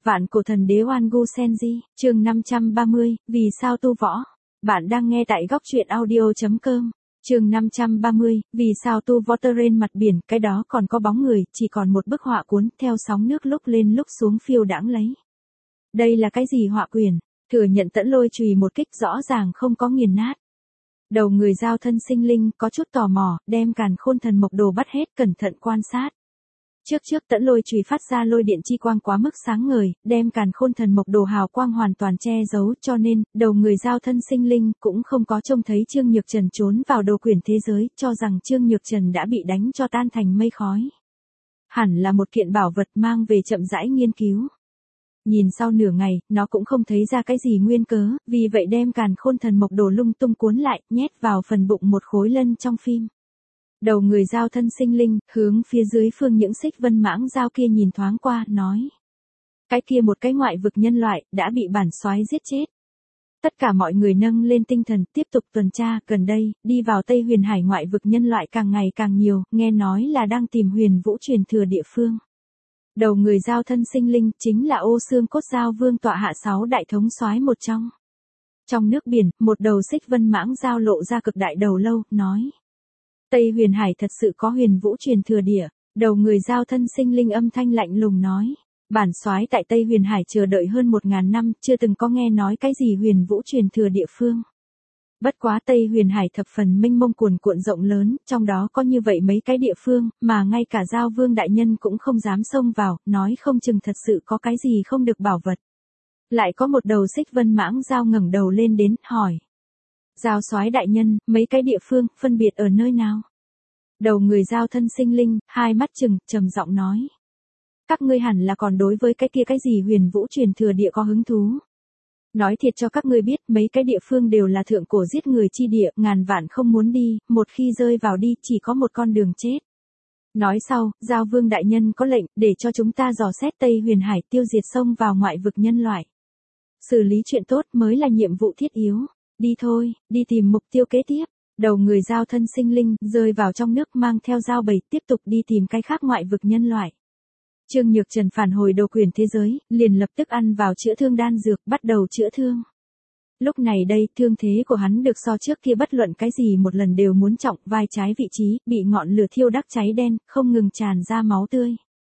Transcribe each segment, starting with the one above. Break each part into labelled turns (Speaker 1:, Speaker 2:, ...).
Speaker 1: Vạn cổ thần đế Oan Gu Senji, chương 530, vì sao tu võ? Bạn đang nghe tại góc truyện audio.com. Chương 530, vì sao tu võ trên mặt biển, cái đó còn có bóng người, chỉ còn một bức họa cuốn, theo sóng nước lúc lên lúc xuống phiêu đãng lấy. Đây là cái gì họa quyển? Thừa nhận Tẫn Lôi chùy một kích rõ ràng không có nghiền nát. Đầu người giao thân sinh linh có chút tò mò, đem Càn Khôn Thần Mộc Đồ bắt hết cẩn thận quan sát. Trước Tẫn Lôi chùy phát ra lôi điện chi quang quá mức sáng ngời, đem Càn Khôn Thần Mộc Đồ hào quang hoàn toàn che giấu, cho nên đầu người giao thân sinh linh cũng không có trông thấy Trương Nhược Trần trốn vào đồ quyển thế giới, cho rằng Trương Nhược Trần đã bị đánh cho tan thành mây khói. Hẳn là một kiện bảo vật mang về chậm rãi nghiên cứu. Nhìn sau nửa ngày, nó cũng không thấy ra cái gì nguyên cớ, vì vậy đem Càn Khôn Thần Mộc Đồ lung tung cuốn lại, nhét vào phần bụng một khối lân trong phim. Đầu người giao thân sinh linh, hướng phía dưới phương những xích vân mãng giao kia nhìn thoáng qua, nói. Cái kia một cái ngoại vực nhân loại, đã bị bản soái giết chết. Tất cả mọi người nâng lên tinh thần, tiếp tục tuần tra, gần đây, đi vào Tây Huyền Hải ngoại vực nhân loại càng ngày càng nhiều, nghe nói là đang tìm huyền vũ truyền thừa địa phương. Đầu người giao thân sinh linh, chính là Ô Xương Cốt Giao Vương tọa hạ 6 đại thống soái một trong. Trong nước biển, một đầu xích vân mãng giao lộ ra cực đại đầu lâu, nói. Tây Huyền Hải thật sự có huyền vũ truyền thừa địa, đầu người giao thân sinh linh âm thanh lạnh lùng nói. Bản soái tại Tây Huyền Hải chờ đợi hơn 1000 năm, chưa từng có nghe nói cái gì huyền vũ truyền thừa địa phương. Bất quá Tây Huyền Hải thập phần mênh mông cuồn cuộn rộng lớn, trong đó có như vậy mấy cái địa phương, mà ngay cả Giao Vương đại nhân cũng không dám xông vào, nói không chừng thật sự có cái gì không được bảo vật. Lại có một đầu xích vân mãng giao ngẩng đầu lên đến, hỏi. Giao soái đại nhân, mấy cái địa phương, phân biệt ở nơi nào? Đầu người giao thân sinh linh, hai mắt trừng, trầm giọng nói. Các ngươi hẳn là còn đối với cái kia cái gì huyền vũ truyền thừa địa có hứng thú. Nói thiệt cho các ngươi biết, mấy cái địa phương đều là thượng cổ giết người chi địa, ngàn vạn không muốn đi, một khi rơi vào đi, chỉ có một con đường chết. Nói sau, Giao Vương đại nhân có lệnh, để cho chúng ta dò xét Tây Huyền Hải tiêu diệt xông vào ngoại vực nhân loại. Xử lý chuyện tốt mới là nhiệm vụ thiết yếu. Đi thôi, đi tìm mục tiêu kế tiếp. Đầu người giao thân sinh linh, rơi vào trong nước mang theo dao bầy, tiếp tục đi tìm cái khác ngoại vực nhân loại. Trương Nhược Trần phản hồi đồ quyển thế giới, liền lập tức ăn vào chữa thương đan dược, bắt đầu chữa thương. Lúc này đây, thương thế của hắn được so trước kia bất luận cái gì một lần đều muốn trọng, vai trái vị trí, bị ngọn lửa thiêu đắc cháy đen, không ngừng tràn ra máu tươi.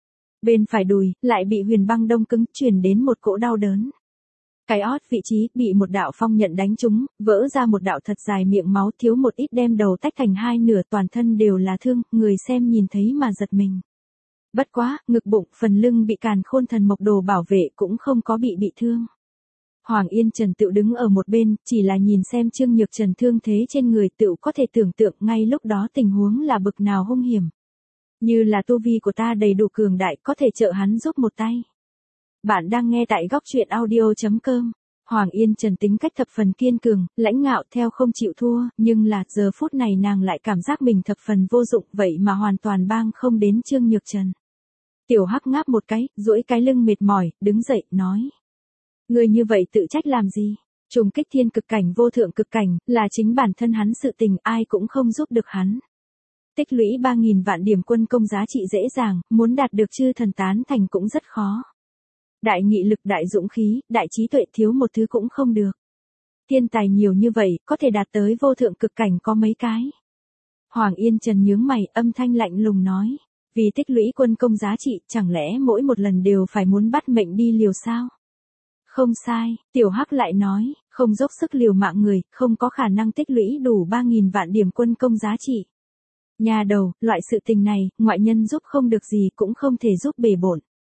Speaker 1: Bên phải đùi, lại bị huyền băng đông cứng, truyền đến một cỗ đau đớn. Cái ót vị trí, bị một đạo phong nhận đánh trúng, vỡ ra một đạo thật dài miệng máu, thiếu một ít đem đầu tách thành hai nửa, toàn thân đều là thương, người xem nhìn thấy mà giật mình. Bất quá, ngực bụng, phần lưng bị Càn Khôn Thần Mộc Đồ bảo vệ cũng không có bị thương. Hoàng Yên Trần tự đứng ở một bên, chỉ là nhìn xem Trương Nhược Trần thương thế trên người, tự có thể tưởng tượng ngay lúc đó tình huống là bực nào hung hiểm. Như là tu vi của ta đầy đủ cường đại, có thể trợ hắn giúp một tay. Bạn đang nghe tại góc truyện audio.com. Hoàng Yên Trần tính cách thập phần kiên cường, lãnh ngạo theo không chịu thua, nhưng là giờ phút này nàng lại cảm giác mình thập phần vô dụng, vậy mà hoàn toàn bang không đến Trương Nhược Trần. Tiểu Hắc ngáp một cái, duỗi cái lưng mệt mỏi, đứng dậy, nói. Người như vậy tự trách làm gì? Trùng kích thiên cực cảnh vô thượng cực cảnh, là chính bản thân hắn sự tình, ai cũng không giúp được hắn. Tích lũy 3000 vạn điểm quân công giá trị dễ dàng, muốn đạt được chư thần tán thành cũng rất khó. Đại nghị lực, đại dũng khí, đại trí tuệ, thiếu một thứ cũng không được. Thiên tài nhiều như vậy, có thể đạt tới vô thượng cực cảnh có mấy cái. Hoàng Yên Trần nhướng mày, âm thanh lạnh lùng nói. Vì tích lũy quân công giá trị, chẳng lẽ mỗi một lần đều phải muốn bắt mệnh đi liều sao? Không sai, Tiểu Hắc lại nói, không dốc sức liều mạng người, không có khả năng tích lũy đủ 3000 vạn điểm quân công giá trị. Nhà đầu, loại sự tình này, ngoại nhân giúp không được gì cũng không thể giúp bề bộn.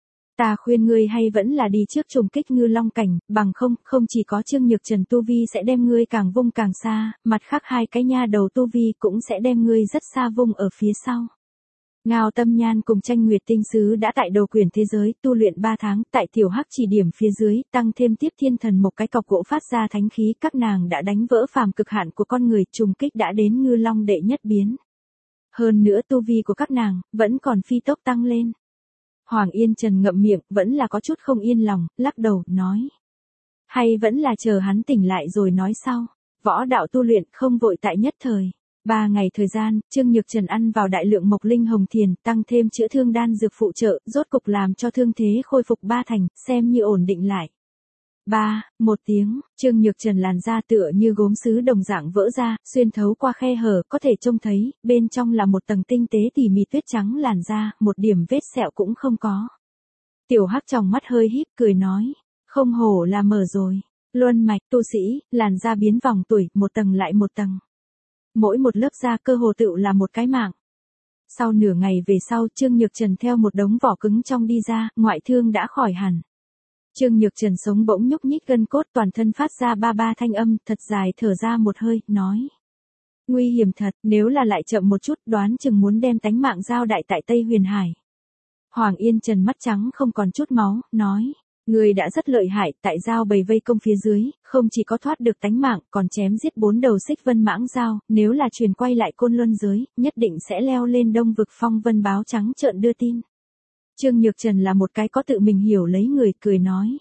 Speaker 1: Ta khuyên ngươi hay vẫn là đi trước trùng kích Ngư Long cảnh, bằng không chỉ có Trương Nhược Trần tu vi sẽ đem ngươi càng vung càng xa, mặt khác hai cái nha đầu tu vi cũng sẽ đem ngươi rất xa vung ở phía sau. Ngao Tâm Nhan cùng Tranh Nguyệt Tinh Sứ đã tại đồ quyển thế giới tu luyện 3 tháng, tại Tiểu Hắc chỉ điểm phía dưới, tăng thêm tiếp thiên thần một cái cọc gỗ phát ra thánh khí, các nàng đã đánh vỡ phàm cực hạn của con người, trùng kích đã đến Ngư Long đệ nhất biến. Hơn nữa tu vi của các nàng, vẫn còn phi tốc tăng lên. Hoàng Yên Trần ngậm miệng, vẫn là có chút không yên lòng, lắc đầu, nói. Hay vẫn là chờ hắn tỉnh lại rồi nói sau, võ đạo tu luyện không vội tại nhất thời. 3 ngày thời gian, Trương Nhược Trần ăn vào đại lượng mộc linh hồng thiền, tăng thêm chữa thương đan dược phụ trợ, rốt cục làm cho thương thế khôi phục 3 thành, xem như ổn định lại. 1 tiếng, Trương Nhược Trần làn da tựa như gốm sứ đồng dạng vỡ ra, xuyên thấu qua khe hở, có thể trông thấy, bên trong là một tầng tinh tế tỉ mỉ tuyết trắng làn da, một điểm vết sẹo cũng không có. Tiểu Hắc tròng mắt hơi híp cười nói, không hổ là mở rồi. Luân mạch tu sĩ, làn da biến vòng tuổi, một tầng lại một tầng. Mỗi một lớp da cơ hồ tựu là một cái mạng. Sau nửa ngày về sau, Trương Nhược Trần theo một đống vỏ cứng trong đi ra, ngoại thương đã khỏi hẳn. Trương Nhược Trần sống bỗng nhúc nhích gân cốt, toàn thân phát ra ba thanh âm, thật dài thở ra một hơi, nói. Nguy hiểm thật, nếu là lại chậm một chút, đoán chừng muốn đem tánh mạng giao đại tại Tây Huyền Hải. Hoàng Yên Trần mắt trắng không còn chút máu, nói. Người đã rất lợi hại, tại giao bầy vây công phía dưới, không chỉ có thoát được tánh mạng, còn chém giết 4 đầu xích vân mãng dao, nếu là truyền quay lại Côn Luân giới, nhất định sẽ leo lên Đông vực phong vân báo trắng trợn đưa tin. Trương Nhược Trần là một cái có tự mình hiểu lấy người, cười nói.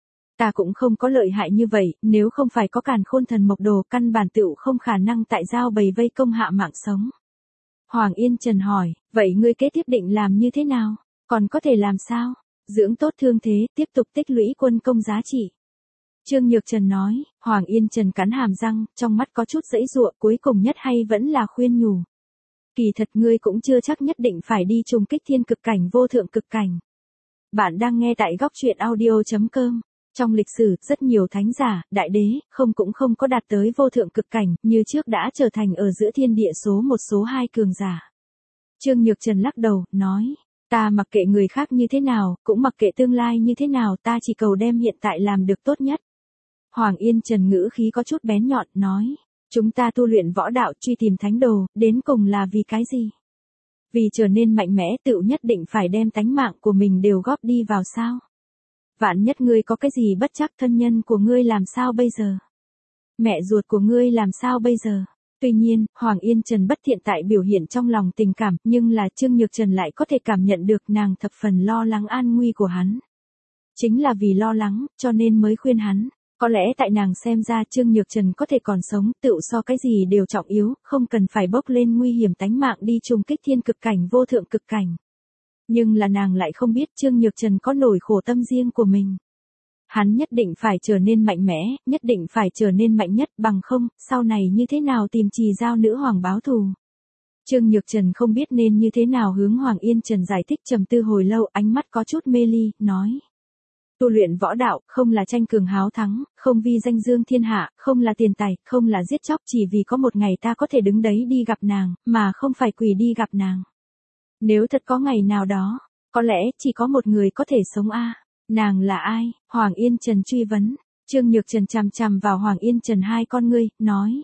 Speaker 1: Ta cũng không có lợi hại như vậy, nếu không phải có Càn Khôn Thần Mộc Đồ, căn bản tựu không khả năng tại giao bầy vây công hạ mạng sống. Hoàng Yên Trần hỏi, vậy ngươi kế tiếp định làm như thế nào? Còn có thể làm sao? Dưỡng tốt thương thế, tiếp tục tích lũy quân công giá trị. Trương Nhược Trần nói, Hoàng Yên Trần cắn hàm răng, trong mắt có chút giãy giụa, cuối cùng nhất hay vẫn là khuyên nhủ. Kỳ thật ngươi cũng chưa chắc nhất định phải đi trùng kích thiên cực cảnh vô thượng cực cảnh. Bạn đang nghe tại góc truyện audio.com. Trong lịch sử, rất nhiều thánh giả, đại đế, cũng không có đạt tới vô thượng cực cảnh, như trước đã trở thành ở giữa thiên địa số 1 số 2 cường giả. Trương Nhược Trần lắc đầu, nói. Ta mặc kệ người khác như thế nào, cũng mặc kệ tương lai như thế nào, ta chỉ cầu đem hiện tại làm được tốt nhất. Hoàng Yên Trần ngữ khí có chút bén nhọn, nói. Chúng ta tu luyện võ đạo truy tìm thánh đồ, đến cùng là vì cái gì? Vì trở nên mạnh mẽ tựu nhất định phải đem tánh mạng của mình đều góp đi vào sao? Vạn nhất ngươi có cái gì bất trắc, thân nhân của ngươi làm sao bây giờ? Mẹ ruột của ngươi làm sao bây giờ? Tuy nhiên, Hoàng Yên Trần bất thiện tại biểu hiện trong lòng tình cảm, nhưng là Trương Nhược Trần lại có thể cảm nhận được nàng thập phần lo lắng an nguy của hắn. Chính là vì lo lắng, cho nên mới khuyên hắn. Có lẽ tại nàng xem ra Trương Nhược Trần có thể còn sống, tựu so cái gì đều trọng yếu, không cần phải bốc lên nguy hiểm tánh mạng đi trùng kích thiên cực cảnh vô thượng cực cảnh. Nhưng là nàng lại không biết Trương Nhược Trần có nỗi khổ tâm riêng của mình. Hắn nhất định phải trở nên mạnh mẽ, nhất định phải trở nên mạnh nhất, bằng không, sau này như thế nào tìm Trì Giao nữ hoàng báo thù. Trương Nhược Trần không biết nên như thế nào hướng Hoàng Yên Trần giải thích, trầm tư hồi lâu, ánh mắt có chút mê ly, nói. Tu luyện võ đạo, không là tranh cường háo thắng, không vì danh dương thiên hạ, không là tiền tài, không là giết chóc, chỉ vì có một ngày ta có thể đứng đấy đi gặp nàng, mà không phải quỳ đi gặp nàng. Nếu thật có ngày nào đó, có lẽ chỉ có một người có thể sống a. Nàng là ai? Hoàng Yên Trần truy vấn. Trương Nhược Trần chằm chằm vào Hoàng Yên Trần hai con ngươi, nói.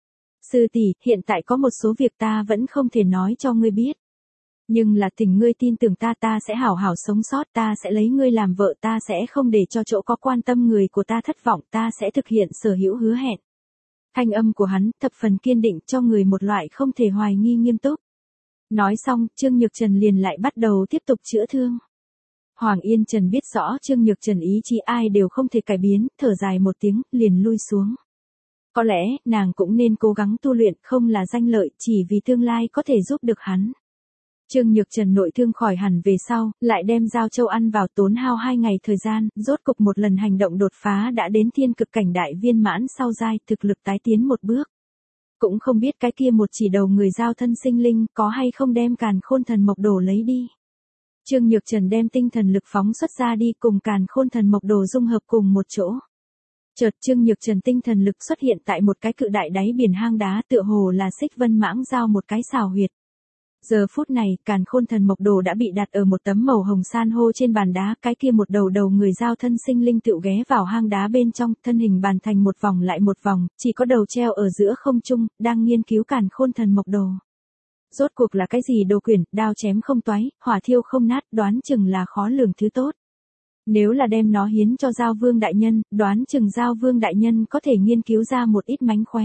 Speaker 1: Sư tỷ, hiện tại có một số việc ta vẫn không thể nói cho ngươi biết. Nhưng là tình ngươi tin tưởng ta, ta sẽ hảo hảo sống sót, ta sẽ lấy ngươi làm vợ, ta sẽ không để cho chỗ có quan tâm người của ta thất vọng, ta sẽ thực hiện sở hữu hứa hẹn. Thanh âm của hắn thập phần kiên định, cho người một loại không thể hoài nghi nghiêm túc. Nói xong, Trương Nhược Trần liền lại bắt đầu tiếp tục chữa thương. Hoàng Yên Trần biết rõ Trương Nhược Trần ý chí ai đều không thể cải biến, thở dài một tiếng, liền lui xuống. Có lẽ, nàng cũng nên cố gắng tu luyện, không là danh lợi, chỉ vì tương lai có thể giúp được hắn. Trương Nhược Trần nội thương khỏi hẳn về sau, lại đem Giao Châu ăn vào, tốn hao 2 ngày thời gian, rốt cục một lần hành động đột phá đã đến thiên cực cảnh đại viên mãn sau giai, thực lực tái tiến một bước. Cũng không biết cái kia một chỉ đầu người giao thân sinh linh có hay không đem Càn Khôn Thần Mộc Đồ lấy đi. Trương Nhược Trần đem tinh thần lực phóng xuất ra đi, cùng Càn Khôn Thần Mộc Đồ dung hợp cùng một chỗ. Chợt Trương Nhược Trần tinh thần lực xuất hiện tại một cái cự đại đáy biển hang đá, tựa hồ là xích vân mãng giao một cái xào huyệt. Giờ phút này, Càn Khôn Thần Mộc Đồ đã bị đặt ở một tấm màu hồng san hô trên bàn đá, cái kia một đầu người giao thân sinh linh tựu ghé vào hang đá bên trong, thân hình bàn thành một vòng lại một vòng, chỉ có đầu treo ở giữa không trung, đang nghiên cứu Càn Khôn Thần Mộc Đồ. Rốt cuộc là cái gì đồ quyển, đao chém không toái, hỏa thiêu không nát, đoán chừng là khó lường thứ tốt. Nếu là đem nó hiến cho Giao Vương đại nhân, đoán chừng Giao Vương đại nhân có thể nghiên cứu ra một ít mánh khóe.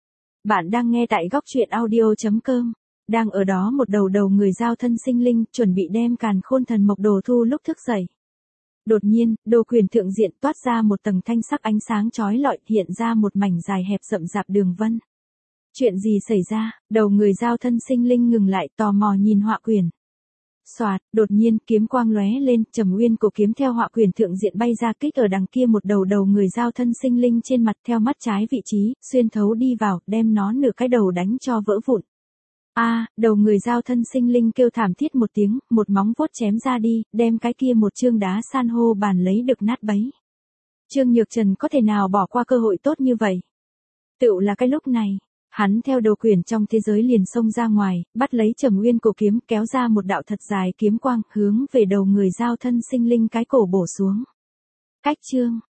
Speaker 1: Bạn đang nghe tại góc truyện audio.com. Đang ở đó một đầu người giao thân sinh linh, chuẩn bị đem Càn Khôn Thần Mộc Đồ thu lúc thức dậy. Đột nhiên, đồ quyền thượng diện toát ra một tầng thanh sắc ánh sáng chói lọi, hiện ra một mảnh dài hẹp rậm rạp đường vân. Chuyện gì xảy ra? Đầu người giao thân sinh linh ngừng lại tò mò nhìn họa quyển. Soạt, đột nhiên kiếm quang lóe lên, Trầm Uyên cổ kiếm theo họa quyển thượng diện bay ra kích ở đằng kia một đầu người giao thân sinh linh trên mặt theo mắt trái vị trí, xuyên thấu đi vào, đem nó nửa cái đầu đánh cho vỡ vụn. Đầu người giao thân sinh linh kêu thảm thiết một tiếng, một móng vuốt chém ra đi, đem cái kia một chương đá san hô bàn lấy được nát bấy. Trương Nhược Trần có thể nào bỏ qua cơ hội tốt như vậy? Tựu là cái lúc này, hắn theo đầu quyển trong thế giới liền xông ra ngoài, bắt lấy Trầm Uyên cổ kiếm kéo ra một đạo thật dài kiếm quang hướng về đầu người giao thân sinh linh cái cổ bổ xuống. Cách chương